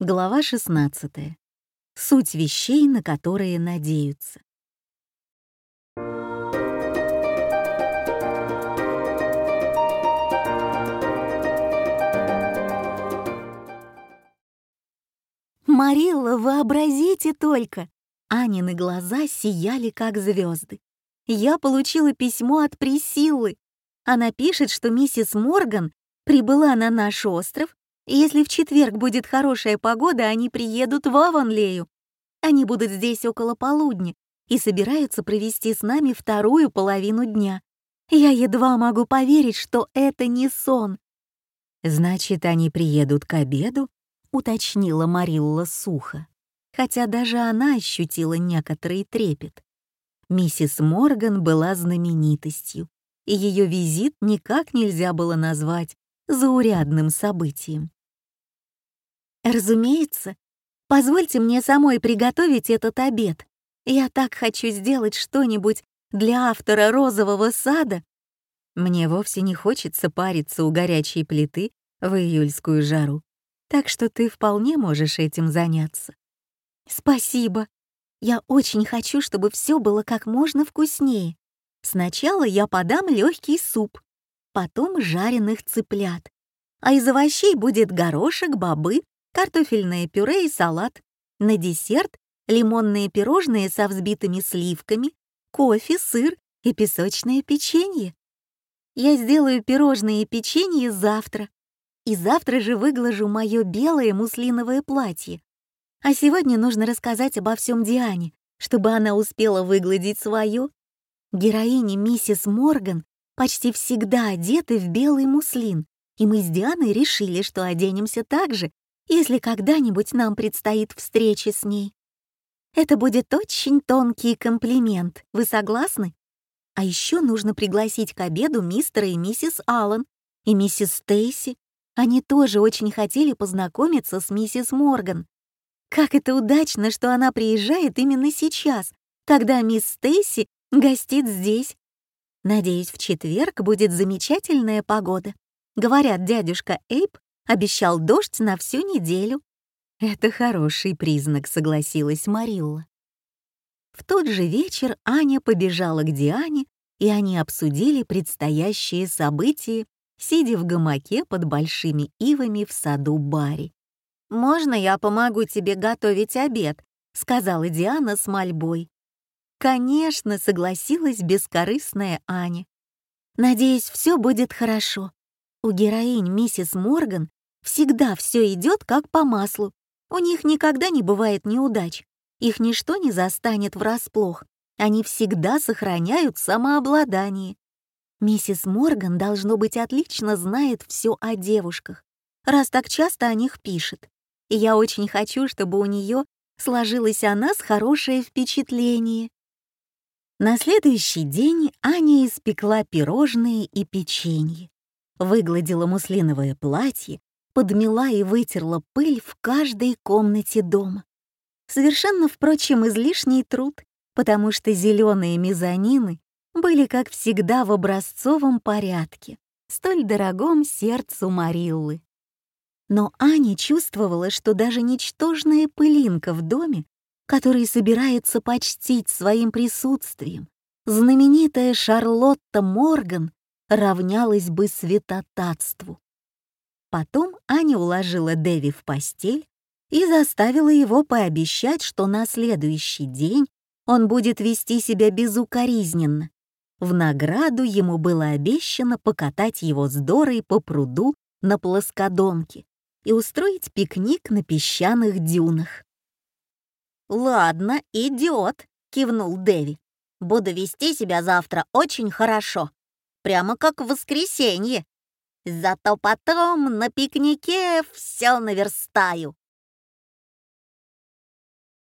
Глава 16. Суть вещей, на которые надеются. «Марилла, вообразите только!» Анины глаза сияли, как звезды. «Я получила письмо от Присиллы. Она пишет, что миссис Морган прибыла на наш остров, и если в четверг будет хорошая погода, они приедут в Авонлею. Они будут здесь около полудня и собираются провести с нами вторую половину дня. Я едва могу поверить, что это не сон». «Значит, они приедут к обеду?» — уточнила Марилла сухо, хотя даже она ощутила некоторый трепет. Миссис Морган была знаменитостью, и ее визит никак нельзя было назвать заурядным событием. «Разумеется. Позвольте мне самой приготовить этот обед. Я так хочу сделать что-нибудь для автора «Розового сада». Мне вовсе не хочется париться у горячей плиты в июльскую жару, так что ты вполне можешь этим заняться». «Спасибо. Я очень хочу, чтобы все было как можно вкуснее. Сначала я подам легкий суп, потом жареных цыплят, а из овощей будет горошек, бобы, картофельное пюре и салат. На десерт — лимонные пирожные со взбитыми сливками, кофе, сыр и песочное печенье. Я сделаю пирожные и печенье завтра, и завтра же выглажу мое белое муслиновое платье. А сегодня нужно рассказать обо всем Диане, чтобы она успела выгладить свое. Героини миссис Морган почти всегда одеты в белый муслин, и мы с Дианой решили, что оденемся так же, если когда-нибудь нам предстоит встреча с ней. Это будет очень тонкий комплимент, вы согласны? А еще нужно пригласить к обеду мистера и миссис Аллен и миссис Стейси. Они тоже очень хотели познакомиться с миссис Морган. Как это удачно, что она приезжает именно сейчас, когда мисс Стейси гостит здесь. Надеюсь, в четверг будет замечательная погода. Говорят, дядюшка Эйб обещал дождь на всю неделю. Это хороший признак, согласилась Марилла. В тот же вечер Аня побежала к Диане, и они обсудили предстоящие события, сидя в гамаке под большими ивами в саду Барри. «Можно я помогу тебе готовить обед?» — сказала Диана с мольбой. «Конечно», — согласилась бескорыстная Аня. «Надеюсь, все будет хорошо. У героинь миссис Морган всегда все идет как по маслу. У них никогда не бывает неудач. Их ничто не застанет врасплох. Они всегда сохраняют самообладание. Миссис Морган, должно быть, отлично знает все о девушках, раз так часто о них пишет. И я очень хочу, чтобы у нее сложилось о нас хорошее впечатление». На следующий день Аня испекла пирожные и печенье, выгладила муслиновое платье, подмела и вытерла пыль в каждой комнате дома. Совершенно, впрочем, излишний труд, потому что зеленые мезонины были, как всегда, в образцовом порядке, столь дорогом сердцу Мариллы. Но Аня чувствовала, что даже ничтожная пылинка в доме, который собирается почтить своим присутствием, знаменитая Шарлотта Морган, равнялась бы святотатству. Потом Аня уложила Дэви в постель и заставила его пообещать, что на следующий день он будет вести себя безукоризненно. В награду ему было обещано покатать его с Дорой по пруду на плоскодонке и устроить пикник на песчаных дюнах. «Ладно, идет», — кивнул Дэви. «Буду вести себя завтра очень хорошо, прямо как в воскресенье. Зато потом на пикнике все наверстаю».